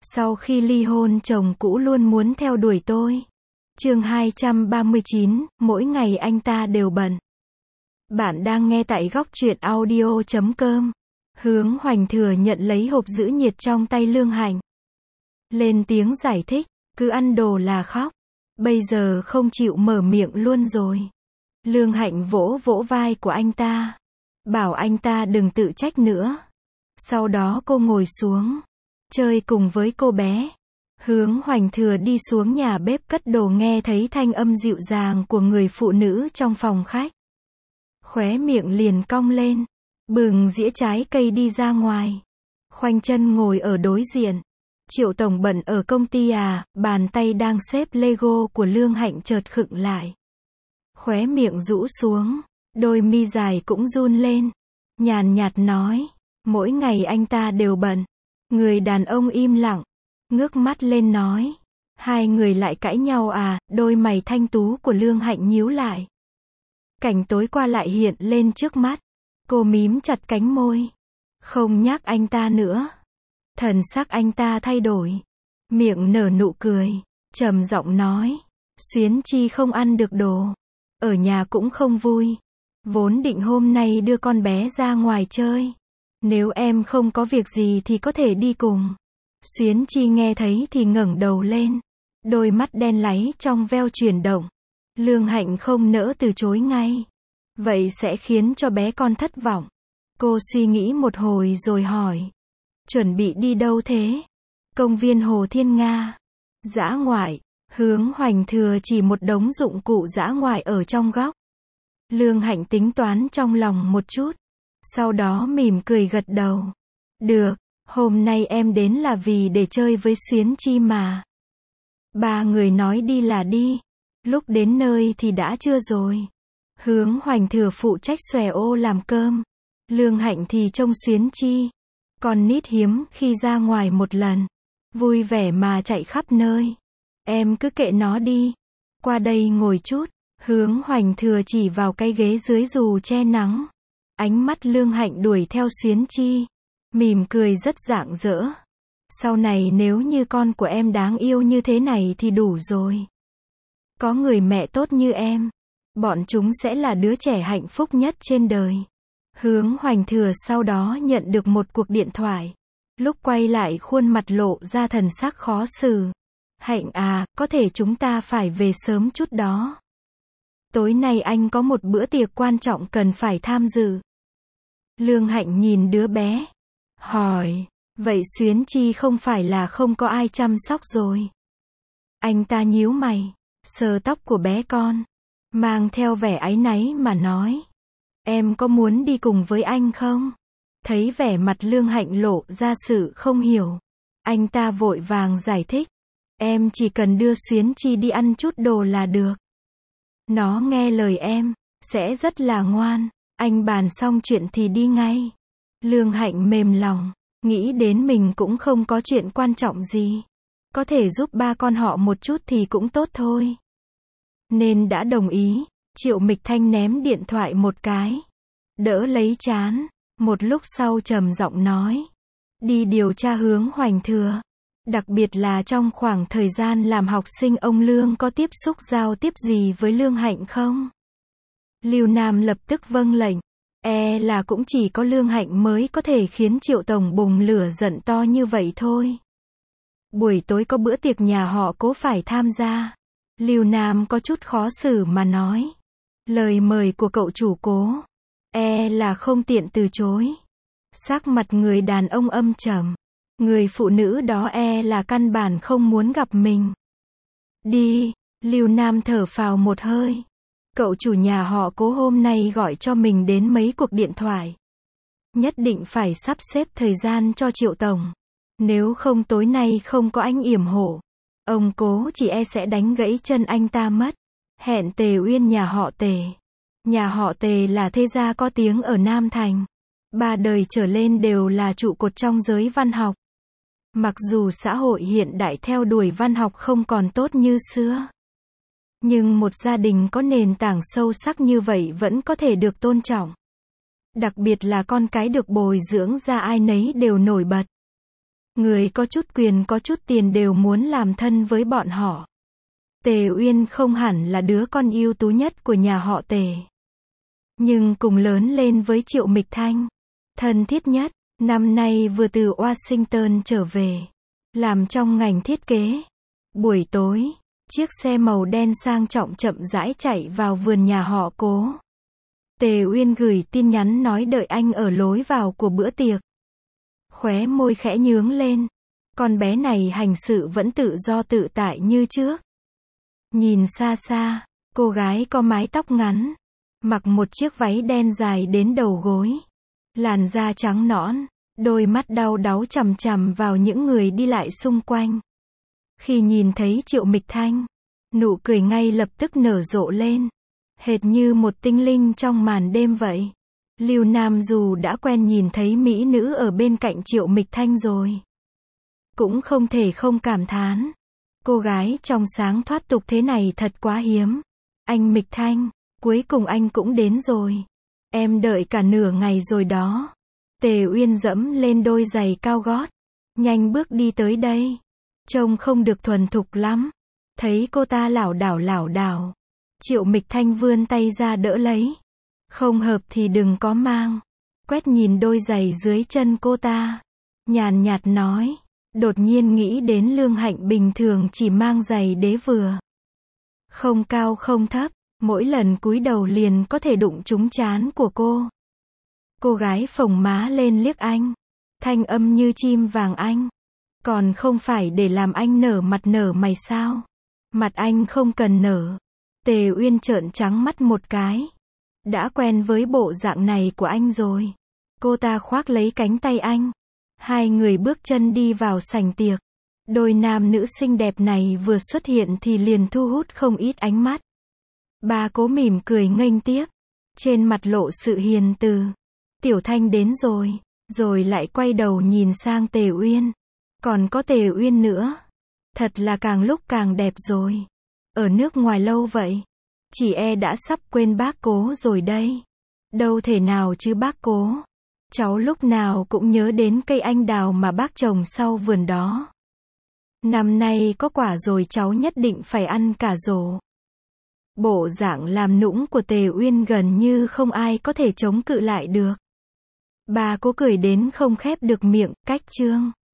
Sau khi ly hôn chồng cũ luôn muốn theo đuổi tôi. Chương 239, mỗi ngày anh ta đều bận. Bạn đang nghe tại góc truyện audio.com. Hướng Hoành thừa nhận lấy hộp giữ nhiệt trong tay Lương Hạnh. Lên tiếng giải thích, cứ ăn đồ là khóc. Bây giờ không chịu mở miệng luôn rồi. Lương Hạnh vỗ vỗ vai của anh ta. Bảo anh ta đừng tự trách nữa. Sau đó cô ngồi xuống. Chơi cùng với cô bé. Hướng Hoành thừa đi xuống nhà bếp cất đồ nghe thấy thanh âm dịu dàng của người phụ nữ trong phòng khách. Khóe miệng liền cong lên. Bừng dĩa trái cây đi ra ngoài. Khoanh chân ngồi ở đối diện. Triệu tổng bận ở công ty à, bàn tay đang xếp Lego của Lương Hạnh chợt khựng lại. Khóe miệng rũ xuống, đôi mi dài cũng run lên. Nhàn nhạt nói, mỗi ngày anh ta đều bận. Người đàn ông im lặng, ngước mắt lên nói, hai người lại cãi nhau à, đôi mày thanh tú của Lương Hạnh nhíu lại. Cảnh tối qua lại hiện lên trước mắt. Cô mím chặt cánh môi. Không nhắc anh ta nữa. Thần sắc anh ta thay đổi. Miệng nở nụ cười. Trầm giọng nói. Xuyến Chi không ăn được đồ. Ở nhà cũng không vui. Vốn định hôm nay đưa con bé ra ngoài chơi. Nếu em không có việc gì thì có thể đi cùng. Xuyến Chi nghe thấy thì ngẩng đầu lên. Đôi mắt đen láy trong veo chuyển động. Lương Hạnh không nỡ từ chối ngay. Vậy sẽ khiến cho bé con thất vọng. Cô suy nghĩ một hồi rồi hỏi. Chuẩn bị đi đâu thế? Công viên Hồ Thiên Nga. Dã ngoại. Hướng Hoành thừa chỉ một đống dụng cụ dã ngoại ở trong góc. Lương Hạnh tính toán trong lòng một chút. Sau đó mỉm cười gật đầu. Được, hôm nay em đến là vì để chơi với Xuyến Chi mà. Ba người nói đi là đi. Lúc đến nơi thì đã trưa rồi. Hướng Hoành thừa phụ trách xòe ô làm cơm. Lương Hạnh thì trông Xuyến Chi. Con nít hiếm khi ra ngoài một lần. Vui vẻ mà chạy khắp nơi. Em cứ kệ nó đi. Qua đây ngồi chút. Hướng Hoành thừa chỉ vào cái ghế dưới dù che nắng. Ánh mắt Lương Hạnh đuổi theo Xuyến Chi. Mỉm cười rất rạng rỡ. Sau này nếu như con của em đáng yêu như thế này thì đủ rồi. Có người mẹ tốt như em. Bọn chúng sẽ là đứa trẻ hạnh phúc nhất trên đời. Hướng Hoành thừa sau đó nhận được một cuộc điện thoại. Lúc quay lại khuôn mặt lộ ra thần sắc khó xử. Hạnh à, có thể chúng ta phải về sớm chút đó. Tối nay anh có một bữa tiệc quan trọng cần phải tham dự. Lương Hạnh nhìn đứa bé. Hỏi, vậy Xuyến Chi không phải là không có ai chăm sóc rồi? Anh ta nhíu mày, sờ tóc của bé con. Mang theo vẻ áy náy mà nói. Em có muốn đi cùng với anh không? Thấy vẻ mặt Lương Hạnh lộ ra sự không hiểu. Anh ta vội vàng giải thích. Em chỉ cần đưa Xuyến Chi đi ăn chút đồ là được. Nó nghe lời em, sẽ rất là ngoan. Anh bàn xong chuyện thì đi ngay. Lương Hạnh mềm lòng, nghĩ đến mình cũng không có chuyện quan trọng gì. Có thể giúp ba con họ một chút thì cũng tốt thôi. Nên đã đồng ý. Triệu Mịch Thanh ném điện thoại một cái. Đỡ lấy trán. Một lúc sau trầm giọng nói. Đi điều tra Hướng Hoành thừa. Đặc biệt là trong khoảng thời gian làm học sinh ông Lương có tiếp xúc giao tiếp gì với Lương Hạnh không? Lưu Nam lập tức vâng lệnh. Là cũng chỉ có Lương Hạnh mới có thể khiến Triệu tổng bùng lửa giận to như vậy thôi. Buổi tối có bữa tiệc nhà họ Cố phải tham gia. Lưu Nam có chút khó xử mà nói. Lời mời của cậu chủ Cố. Là không tiện từ chối. Sắc mặt người đàn ông âm trầm. Người phụ nữ đó là căn bản không muốn gặp mình. Đi, Lưu Nam thở phào một hơi. Cậu chủ nhà họ Cố hôm nay gọi cho mình đến mấy cuộc điện thoại. Nhất định phải sắp xếp thời gian cho Triệu tổng. Nếu không tối nay không có anh yểm hộ. Ông Cố chỉ sẽ đánh gãy chân anh ta mất. Hẹn Tề Uyên nhà họ Tề. Nhà họ Tề là thế gia có tiếng ở Nam Thành. 3 đời trở lên đều là trụ cột trong giới văn học. Mặc dù xã hội hiện đại theo đuổi văn học không còn tốt như xưa. Nhưng một gia đình có nền tảng sâu sắc như vậy vẫn có thể được tôn trọng. Đặc biệt là con cái được bồi dưỡng ra ai nấy đều nổi bật. Người có chút quyền có chút tiền đều muốn làm thân với bọn họ. Tề Uyên không hẳn là đứa con ưu tú nhất của nhà họ Tề. Nhưng cùng lớn lên với Triệu Mịch Thanh. Thân thiết nhất, năm nay vừa từ Washington trở về. Làm trong ngành thiết kế. Buổi tối, chiếc xe màu đen sang trọng chậm rãi chạy vào vườn nhà họ Cố. Tề Uyên gửi tin nhắn nói đợi anh ở lối vào của bữa tiệc. Khóe môi khẽ nhướng lên. Con bé này hành sự vẫn tự do tự tại như trước. Nhìn xa xa, cô gái có mái tóc ngắn, mặc một chiếc váy đen dài đến đầu gối. Làn da trắng nõn, đôi mắt đau đáu chằm chằm vào những người đi lại xung quanh. Khi nhìn thấy Triệu Mịch Thanh, nụ cười ngay lập tức nở rộ lên. Hệt như một tinh linh trong màn đêm vậy. Lưu Nam dù đã quen nhìn thấy mỹ nữ ở bên cạnh Triệu Mịch Thanh rồi, cũng không thể không cảm thán. Cô gái trong sáng thoát tục thế này thật quá hiếm. Anh Mịch Thanh, cuối cùng anh cũng đến rồi. Em đợi cả nửa ngày rồi đó. Tề Uyên dẫm lên đôi giày cao gót, nhanh bước đi tới đây. Trông không được thuần thục lắm. Thấy cô ta lảo đảo. Triệu Mịch Thanh vươn tay ra đỡ lấy. Không hợp thì đừng có mang. Quét nhìn đôi giày dưới chân cô ta, nhàn nhạt nói. Đột nhiên nghĩ đến Lương Hạnh bình thường chỉ mang giày đế vừa. Không cao không thấp, mỗi lần cúi đầu liền có thể đụng trúng trán của cô. Cô gái phồng má lên liếc anh. Thanh âm như chim vàng anh. Còn không phải để làm anh nở mặt nở mày sao? Mặt anh không cần nở. Tề Uyên trợn trắng mắt một cái. Đã quen với bộ dạng này của anh rồi. Cô ta khoác lấy cánh tay anh. Hai người bước chân đi vào sảnh tiệc. Đôi nam nữ xinh đẹp này vừa xuất hiện thì liền thu hút không ít ánh mắt. Bà Cố mỉm cười nghênh tiếp. Trên mặt lộ sự hiền từ. Tiểu Thanh đến rồi. Rồi lại quay đầu nhìn sang Tề Uyên. Còn có Tề Uyên nữa. Thật là càng lúc càng đẹp rồi. Ở nước ngoài lâu vậy. Chị đã sắp quên bác Cố rồi đây. Đâu thể nào chứ bác Cố. Cháu lúc nào cũng nhớ đến cây anh đào mà bác trồng sau vườn đó. Năm nay có quả rồi cháu nhất định phải ăn cả rổ. Bộ dạng làm nũng của Tề Uyên gần như không ai có thể chống cự lại được. Bà Cố cười đến không khép được miệng, cách chương.